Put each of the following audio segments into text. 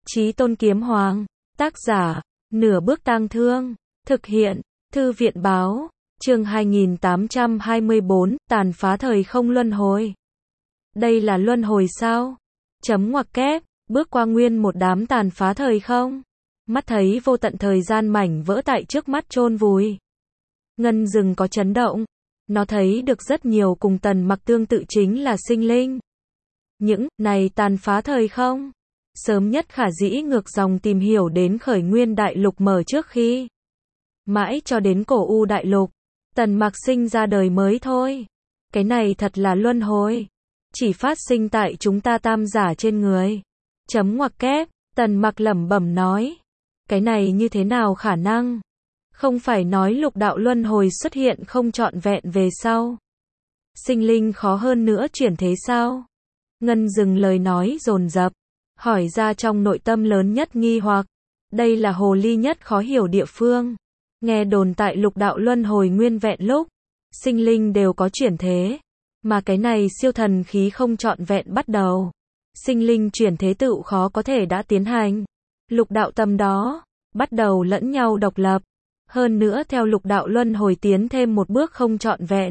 Chí Tôn Kiếm Hoàng. Tác giả, Nửa Bước Tang Thương. Thực hiện, Thư viện Báo. Chương 2824, tàn phá thời không luân hồi. Đây là luân hồi sao? Chấm ngoặc kép, bước qua nguyên một đám tàn phá thời không. Mắt thấy vô tận thời gian mảnh vỡ tại trước mắt chôn vùi. Ngân rừng có chấn động. Nó thấy được rất nhiều cùng Tần Mặc tương tự chính là sinh linh. Những này tàn phá thời không, sớm nhất khả dĩ ngược dòng tìm hiểu đến khởi nguyên đại lục mở trước khi. Mãi cho đến cổ u đại lục, Tần Mặc sinh ra đời mới thôi. Cái này thật là luân hồi. Chỉ phát sinh tại chúng ta tam giả trên người. Chấm ngoặc kép, Tần Mặc lẩm bẩm nói. Cái này như thế nào khả năng? Không phải nói lục đạo luân hồi xuất hiện không trọn vẹn về sau. Sinh linh khó hơn nữa chuyển thế sao? Ngân dừng lời nói dồn dập, hỏi ra trong nội tâm lớn nhất nghi hoặc. Đây là hồ ly nhất khó hiểu địa phương. Nghe đồn tại lục đạo luân hồi nguyên vẹn lúc, sinh linh đều có chuyển thế. Mà cái này siêu thần khí không trọn vẹn bắt đầu. Sinh linh chuyển thế tự khó có thể đã tiến hành. Lục đạo tâm đó, bắt đầu lẫn nhau độc lập. Hơn nữa theo lục đạo luân hồi tiến thêm một bước không trọn vẹn.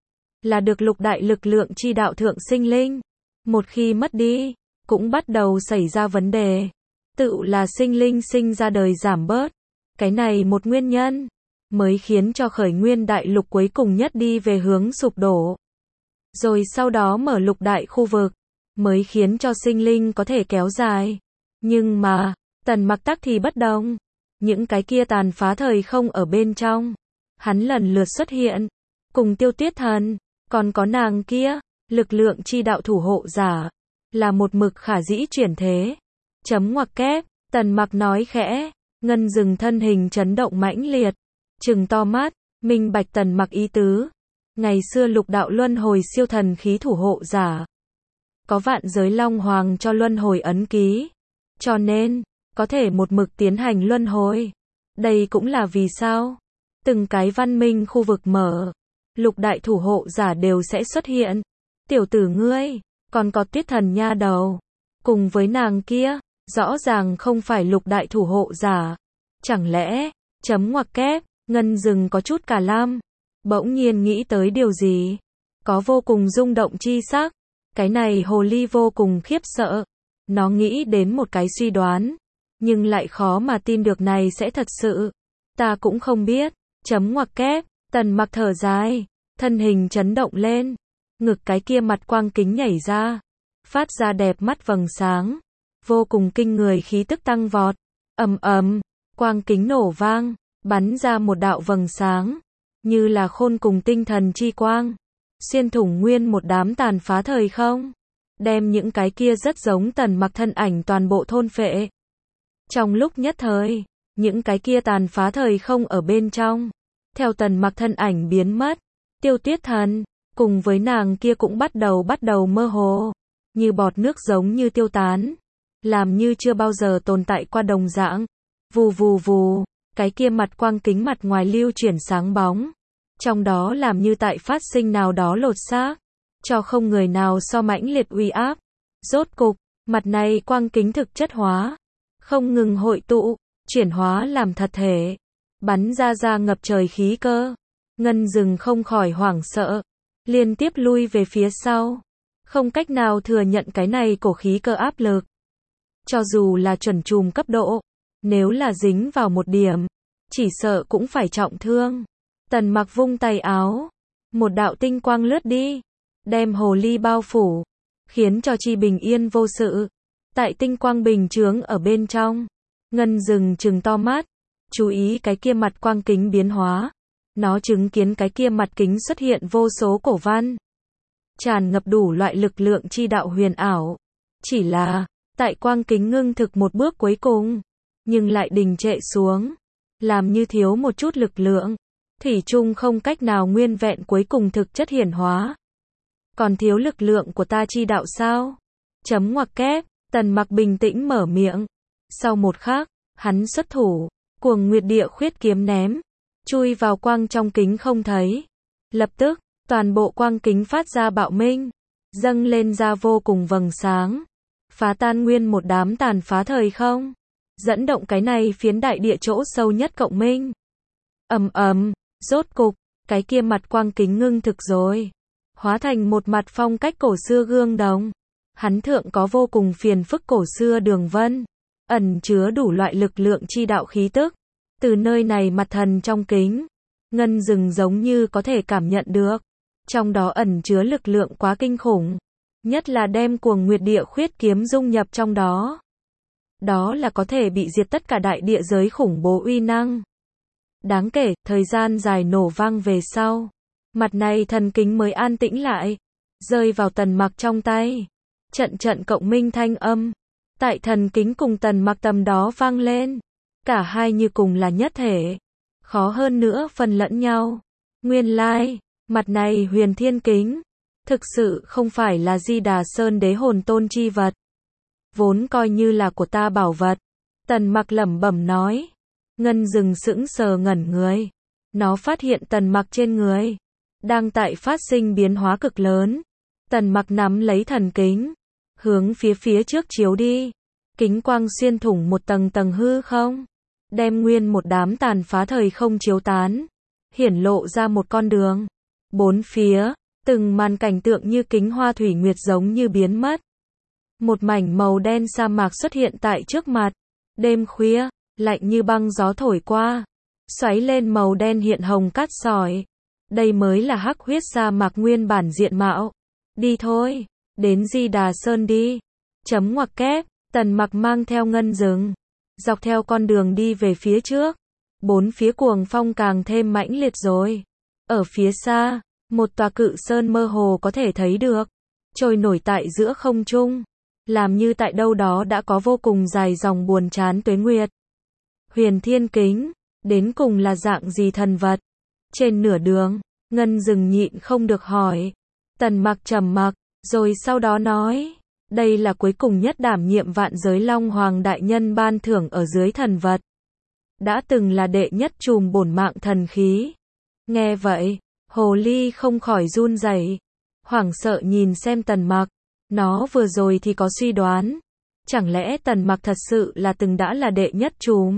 Là được lục đại lực lượng chi đạo thượng sinh linh. Một khi mất đi, cũng bắt đầu xảy ra vấn đề. Tự là sinh linh sinh ra đời giảm bớt. Cái này một nguyên nhân, mới khiến cho khởi nguyên đại lục cuối cùng nhất đi về hướng sụp đổ. Rồi sau đó mở lục đại khu vực, mới khiến cho sinh linh có thể kéo dài. Nhưng mà, Tần Mặc tắc thì bất đồng. Những cái kia tàn phá thời không ở bên trong. Hắn lần lượt xuất hiện. Cùng Tiêu Tuyết Thần, còn có nàng kia, lực lượng chi đạo thủ hộ giả. Là một mực khả dĩ chuyển thế. Chấm ngoặc kép, Tần Mặc nói khẽ. Ngân dừng thân hình chấn động mãnh liệt. Trừng to mắt, minh bạch Tần Mặc ý tứ. Ngày xưa lục đạo luân hồi siêu thần khí thủ hộ giả. Có vạn giới long hoàng cho luân hồi ấn ký. Cho nên, có thể một mực tiến hành luân hồi. Đây cũng là vì sao? Từng cái văn minh khu vực mở. Lục đại thủ hộ giả đều sẽ xuất hiện. Tiểu tử ngươi, còn có Tuyết Thần nha đầu. Cùng với nàng kia, rõ ràng không phải lục đại thủ hộ giả. Chẳng lẽ, chấm ngoặc kép, Ngân dừng có chút cả lam. Bỗng nhiên nghĩ tới điều gì. Có vô cùng rung động chi sắc. Cái này hồ ly vô cùng khiếp sợ. Nó nghĩ đến một cái suy đoán. Nhưng lại khó mà tin được này sẽ thật sự. Ta cũng không biết. Chấm ngoặc kép, Tần Mặc thở dài. Thân hình chấn động lên. Ngực cái kia mặt quang kính nhảy ra. Phát ra đẹp mắt vầng sáng. Vô cùng kinh người khí tức tăng vọt. Ầm ầm, quang kính nổ vang. Bắn ra một đạo vầng sáng. Như là khôn cùng tinh thần chi quang. Xuyên thủng nguyên một đám tàn phá thời không. Đem những cái kia rất giống Tần Mặc thân ảnh toàn bộ thôn phệ. Trong lúc nhất thời, những cái kia tàn phá thời không ở bên trong. Theo Tần Mặc thân ảnh biến mất. Tiêu Tuyết Thần, cùng với nàng kia cũng bắt đầu mơ hồ. Như bọt nước giống như tiêu tán. Làm như chưa bao giờ tồn tại qua đồng dạng. Vù vù vù, cái kia mặt quang kính mặt ngoài lưu chuyển sáng bóng. Trong đó làm như tại phát sinh nào đó lột xác. Cho không người nào so mãnh liệt uy áp. Rốt cục, mặt này quang kính thực chất hóa. Không ngừng hội tụ, chuyển hóa làm thật thể. Bắn ra ngập trời khí cơ. Ngân dừng không khỏi hoảng sợ. Liên tiếp lui về phía sau. Không cách nào thừa nhận cái này cổ khí cơ áp lực. Cho dù là chuẩn trùm cấp độ. Nếu là dính vào một điểm. Chỉ sợ cũng phải trọng thương. Tần Mặc vung tay áo. Một đạo tinh quang lướt đi. Đem hồ ly bao phủ. Khiến cho chi bình yên vô sự. Tại tinh quang bình chướng ở bên trong. Ngân dừng trừng to mắt. Chú ý cái kia mặt quang kính biến hóa. Nó chứng kiến cái kia mặt kính xuất hiện vô số cổ văn. Tràn ngập đủ loại lực lượng chi đạo huyền ảo. Chỉ là, tại quang kính ngưng thực một bước cuối cùng. Nhưng lại đình trệ xuống. Làm như thiếu một chút lực lượng. Thủy chung không cách nào nguyên vẹn cuối cùng thực chất hiển hóa. Còn thiếu lực lượng của ta chi đạo sao? Chấm ngoặc kép, Tần Mặc bình tĩnh mở miệng. Sau một khắc, hắn xuất thủ. Cuồng Nguyệt Địa Khuyết kiếm ném. Chui vào quang trong kính không thấy. Lập tức, toàn bộ quang kính phát ra bạo minh. Dâng lên ra vô cùng vầng sáng. phá tan nguyên một đám tàn phá thời không, dẫn động cái này phiến đại địa chỗ sâu nhất cộng minh. Ầm ầm, rốt cục, cái kia mặt quang kính ngưng thực rồi, hóa thành một mặt phong cách cổ xưa gương đồng. Hắn thượng có vô cùng phiền phức cổ xưa đường vân, ẩn chứa đủ loại lực lượng chi đạo khí tức. Từ nơi này mặt thần trong kính, Ngân Dừng giống như có thể cảm nhận được, trong đó ẩn chứa lực lượng quá kinh khủng, nhất là đem Cuồng Nguyệt Địa Khuyết kiếm dung nhập trong đó. Đó là có thể bị diệt tất cả đại địa giới khủng bố uy năng. Đáng kể, thời gian dài nổ vang về sau, mặt này thần kính mới an tĩnh lại, rơi vào Tần Mặc trong tay. Trận trận cộng minh thanh âm, tại thần kính cùng Tần Mặc tầm đó vang lên. Cả hai như cùng là nhất thể, khó hơn nữa phần lẫn nhau. Nguyên lai, mặt này huyền thiên kính, thực sự không phải là Di Đà Sơn đế hồn tôn chi vật. Vốn coi như là của ta bảo vật. Tần Mặc lẩm bẩm nói. Ngân Dừng sững sờ ngẩn người. Nó phát hiện Tần Mặc trên người đang tại phát sinh biến hóa cực lớn. Tần Mặc nắm lấy thần kính, hướng phía trước chiếu đi. Kính quang xuyên thủng một tầng tầng hư không, đem nguyên một đám tàn phá thời không chiếu tán, hiển lộ ra một con đường. Bốn phía, từng màn cảnh tượng như kính hoa thủy nguyệt giống như biến mất. Một mảnh màu đen sa mạc xuất hiện tại trước mặt. Đêm khuya, lạnh như băng gió thổi qua, xoáy lên màu đen hiện hồng cát sỏi. Đây mới là hắc huyết sa mạc nguyên bản diện mạo. Đi thôi, đến Di Đà Sơn đi. Chấm ngoặc kép, Tần Mặc mang theo Ngân Dừng, dọc theo con đường đi về phía trước. Bốn phía cuồng phong càng thêm mãnh liệt rồi. Ở phía xa, một tòa cự sơn mơ hồ có thể thấy được, trôi nổi tại giữa không trung, làm như tại đâu đó đã có vô cùng dài dòng buồn chán tuế nguyệt. Huyền thiên kính, đến cùng là dạng gì thần vật? Trên nửa đường, Ngân Dừng nhịn không được hỏi. Tần Mặc trầm mặc, rồi sau đó nói, đây là cuối cùng nhất đảm nhiệm vạn giới Long Hoàng đại nhân ban thưởng ở dưới thần vật. Đã từng là đệ nhất chùm bổn mạng thần khí. Nghe vậy, hồ ly không khỏi run rẩy, hoảng sợ nhìn xem Tần Mặc. Nó vừa rồi thì có suy đoán, chẳng lẽ Tần Mặc thật sự là từng đã là đệ nhất chùm?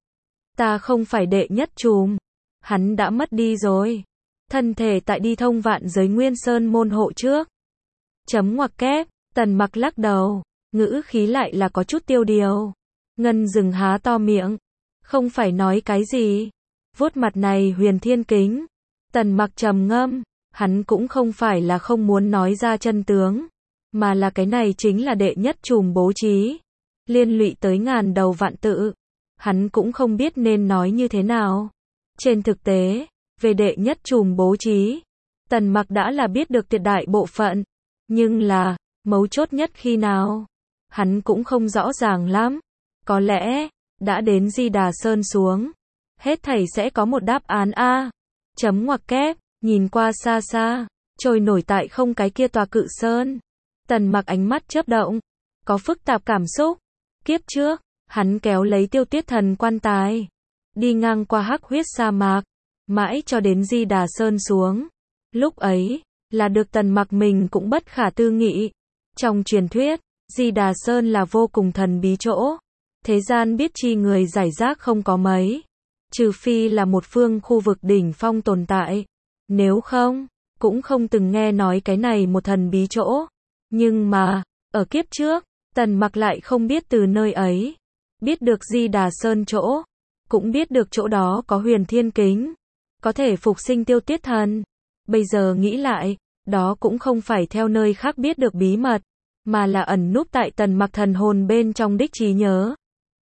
Ta không phải đệ nhất chùm, hắn đã mất đi rồi. Thân thể tại đi thông vạn giới Nguyên Sơn môn hộ trước. Chấm ngoặc kép, Tần Mặc lắc đầu, ngữ khí lại là có chút tiêu điều. Ngân Dừng há to miệng, không phải nói cái gì. Vuốt mặt này huyền thiên kính, Tần Mặc trầm ngâm, hắn cũng không phải là không muốn nói ra chân tướng, mà là cái này chính là đệ nhất chùm bố trí, liên lụy tới ngàn đầu vạn tự. Hắn cũng không biết nên nói như thế nào. Trên thực tế, về đệ nhất chùm bố trí, Tần Mặc đã là biết được tuyệt đại bộ phận, nhưng là, mấu chốt nhất khi nào, hắn cũng không rõ ràng lắm. Có lẽ, đã đến Di Đà Sơn xuống, hết thảy sẽ có một đáp án a. Chấm ngoặc kép, nhìn qua xa xa, trôi nổi tại không cái kia tòa cự sơn. Tần Mặc ánh mắt chớp động, có phức tạp cảm xúc. Kiếp trước, hắn kéo lấy Tiêu Tuyết Thần quan tài, đi ngang qua hắc huyết sa mạc, mãi cho đến Di Đà Sơn xuống. Lúc ấy, là được Tần Mặc mình cũng bất khả tư nghị. Trong truyền thuyết, Di Đà Sơn là vô cùng thần bí chỗ. Thế gian biết chi người giải rác không có mấy. Trừ phi là một phương khu vực đỉnh phong tồn tại. Nếu không, cũng không từng nghe nói cái này một thần bí chỗ. Nhưng mà, ở kiếp trước, Tần Mặc lại không biết từ nơi ấy. Biết được Di Đà Sơn chỗ. Cũng biết được chỗ đó có huyền thiên kính. Có thể phục sinh Tiêu Tuyết Thần. Bây giờ nghĩ lại, đó cũng không phải theo nơi khác biết được bí mật, mà là ẩn núp tại Tần Mặc thần hồn bên trong đích trí nhớ.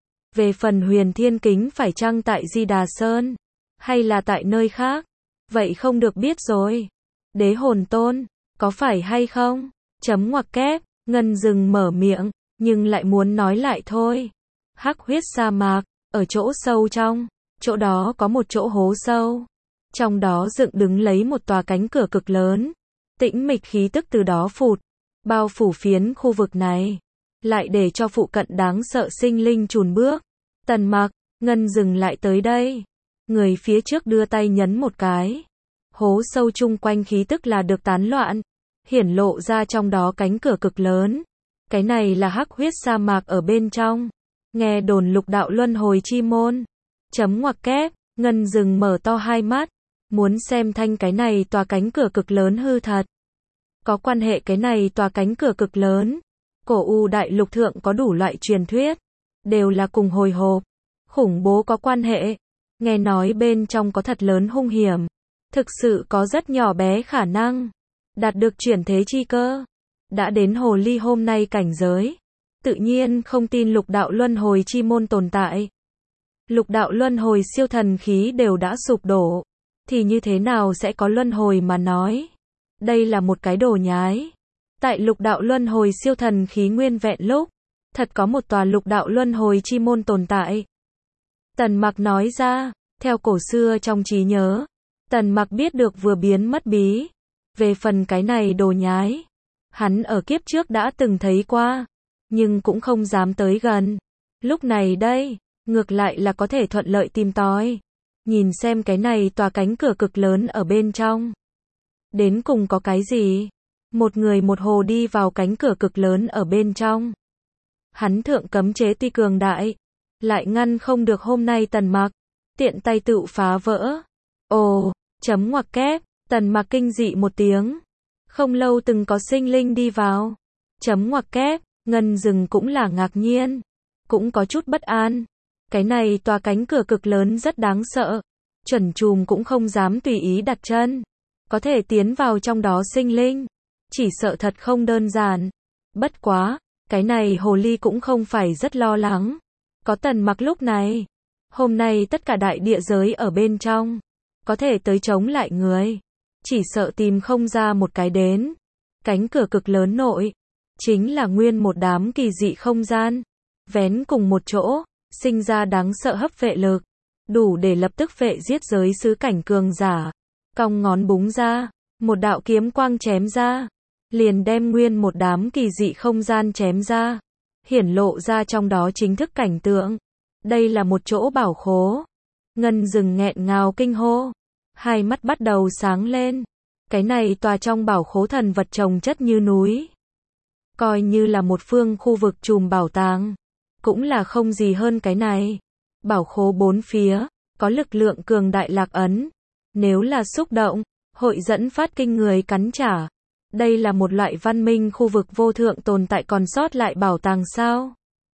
Về phần huyền thiên kính phải chăng tại Di Đà Sơn, hay là tại nơi khác, vậy không được biết rồi. Đế hồn tôn, có phải hay không? Chấm ngoặc kép, Ngân Dừng mở miệng, nhưng lại muốn nói lại thôi. Hắc huyết sa mạc, ở chỗ sâu trong, chỗ đó có một chỗ hố sâu. Trong đó dựng đứng lấy một tòa cánh cửa cực lớn. Tĩnh mịch khí tức từ đó phụt, bao phủ phiến khu vực này. Lại để cho phụ cận đáng sợ sinh linh chùn bước. Tần Mặc, Ngân Dừng lại tới đây. Người phía trước đưa tay nhấn một cái. Hố sâu chung quanh khí tức là được tán loạn. Hiển lộ ra trong đó cánh cửa cực lớn. Cái này là hắc huyết sa mạc ở bên trong. Nghe đồn lục đạo luân hồi chi môn. Chấm ngoặc kép, Ngân Dừng mở to hai mắt. Muốn xem thanh cái này tòa cánh cửa cực lớn hư thật. Có quan hệ cái này tòa cánh cửa cực lớn. Cổ U đại lục thượng có đủ loại truyền thuyết. Đều là cùng hồi hộp. Khủng bố có quan hệ. Nghe nói bên trong có thật lớn hung hiểm. Thực sự có rất nhỏ bé khả năng. Đạt được chuyển thế chi cơ. Đã đến hồ ly hôm nay cảnh giới. Tự nhiên không tin lục đạo luân hồi chi môn tồn tại. Lục đạo luân hồi siêu thần khí đều đã sụp đổ. Thì như thế nào sẽ có luân hồi mà nói. Đây là một cái đồ nhái. Tại lục đạo luân hồi siêu thần khí nguyên vẹn lúc. Thật có một tòa lục đạo luân hồi chi môn tồn tại. Tần Mặc nói ra. Theo cổ xưa trong trí nhớ. Tần Mặc biết được vừa biến mất bí. Về phần cái này đồ nhái. Hắn ở kiếp trước đã từng thấy qua. Nhưng cũng không dám tới gần. Lúc này đây. Ngược lại là có thể thuận lợi tìm tòi. Nhìn xem cái này tòa cánh cửa cực lớn ở bên trong. Đến cùng có cái gì? Một người một hồ đi vào cánh cửa cực lớn ở bên trong. Hắn thượng cấm chế tuy cường đại. Lại ngăn không được hôm nay Tần Mặc. Tiện tay tự phá vỡ. Ồ, chấm ngoặc kép. Tần Mặc kinh dị một tiếng. Không lâu từng có sinh linh đi vào. Chấm ngoặc kép. Ngân Dừng cũng là ngạc nhiên. Cũng có chút bất an. Cái này tòa cánh cửa cực lớn rất đáng sợ. Chuẩn chùm cũng không dám tùy ý đặt chân. Có thể tiến vào trong đó sinh linh. Chỉ sợ thật không đơn giản. Bất quá, cái này hồ ly cũng không phải rất lo lắng. Có Tần Mặc lúc này. Hôm nay tất cả đại địa giới ở bên trong. Có thể tới chống lại người. Chỉ sợ tìm không ra một cái đến. Cánh cửa cực lớn nội. Chính là nguyên một đám kỳ dị không gian. Vén cùng một chỗ. Sinh ra đáng sợ hấp vệ lực. Đủ để lập tức vệ giết giới sứ cảnh cường giả. Cong ngón búng ra. Một đạo kiếm quang chém ra. Liền đem nguyên một đám kỳ dị không gian chém ra. Hiển lộ ra trong đó chính thức cảnh tượng. Đây là một chỗ bảo khố. Ngân Dừng nghẹn ngào kinh hô. Hai mắt bắt đầu sáng lên. Cái này tòa trong bảo khố thần vật chồng chất như núi. Coi như là một phương khu vực trùm bảo tàng. Cũng là không gì hơn cái này. Bảo khố bốn phía. Có lực lượng cường đại lạc ấn. Nếu là xúc động. Hội dẫn phát kinh người cắn trả. Đây là một loại văn minh khu vực vô thượng tồn tại còn sót lại bảo tàng sao?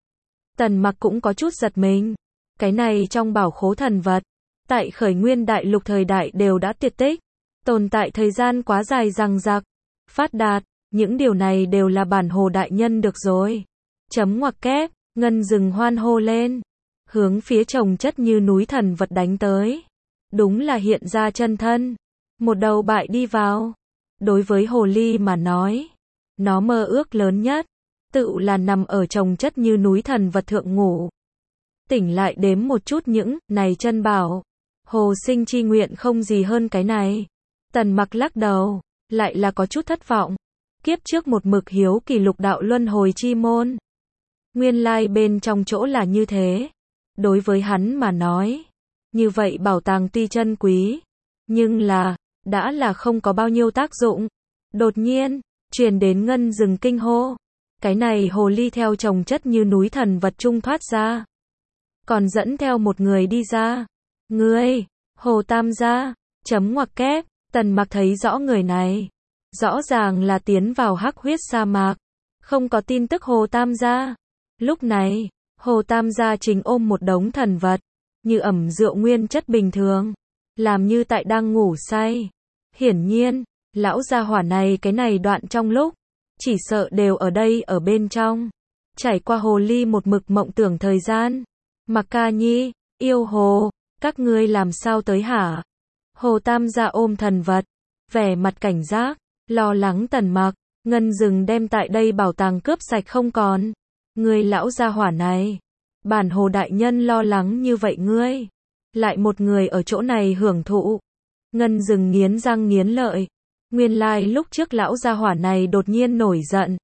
Tần Mặc cũng có chút giật mình. Cái này trong bảo khố thần vật. Tại khởi nguyên đại lục thời đại đều đã tuyệt tích. Tồn tại thời gian quá dài dằng dặc. Phát đạt. Những điều này đều là bản hồ đại nhân được rồi. Chấm ngoặc kép. Ngân Dừng hoan hô lên. Hướng phía chồng chất như núi thần vật đánh tới. Đúng là hiện ra chân thân. Một đầu bại đi vào. Đối với hồ ly mà nói. Nó mơ ước lớn nhất. Tự là nằm ở chồng chất như núi thần vật thượng ngủ. Tỉnh lại đếm một chút những này chân bảo. Hồ sinh chi nguyện không gì hơn cái này. Tần Mặc lắc đầu. Lại là có chút thất vọng. Kiếp trước một mực hiếu kỳ lục đạo luân hồi chi môn. Nguyên lai bên trong chỗ là như thế. Đối với hắn mà nói. Như vậy bảo tàng tuy chân quý. Nhưng là. Đã là không có bao nhiêu tác dụng. Đột nhiên. Truyền đến Ngân Dừng kinh hô. Cái này hồ ly theo chồng chất như núi thần vật trung thoát ra. Còn dẫn theo một người đi ra. Ngươi. Hồ Tam gia. Chấm ngoặc kép. Tần Mặc thấy rõ người này. Rõ ràng là tiến vào hắc huyết sa mạc. Không có tin tức Hồ Tam gia. Lúc này. Hồ Tam gia chính ôm một đống thần vật. Như ẩm rượu nguyên chất bình thường. Làm như tại đang ngủ say. Hiển nhiên. Lão gia hỏa này cái này đoạn trong lúc. Chỉ sợ đều ở đây ở bên trong. Trải qua hồ ly một mực mộng tưởng thời gian. Mặc Ca Nhi, yêu hồ, các ngươi làm sao tới hả? Hồ Tam gia ôm thần vật. Vẻ mặt cảnh giác, lo lắng Tần Mặc. Ngân Dừng đem tại đây bảo tàng cướp sạch không còn. Ngươi lão gia hỏa này. Bản hồ đại nhân lo lắng như vậy ngươi. Lại một người ở chỗ này hưởng thụ. Ngân Dừng nghiến răng nghiến lợi. Nguyên lai lúc trước lão gia hỏa này đột nhiên nổi giận.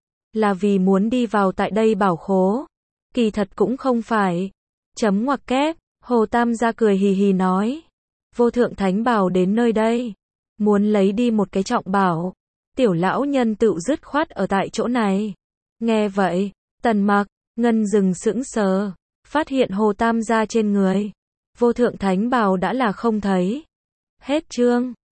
Là vì muốn đi vào tại đây bảo khố. Kỳ thật cũng không phải. Chấm ngoặc kép. Hồ Tam gia cười hì hì nói. Vô thượng thánh bảo đến nơi đây. Muốn lấy đi một cái trọng bảo. Tiểu lão nhân tự dứt khoát ở tại chỗ này. Nghe vậy, Tần Mặc, Ngân dừng sững sờ, phát hiện Hồ Tam gia trên người vô thượng thánh bào đã là không thấy. Hết chương.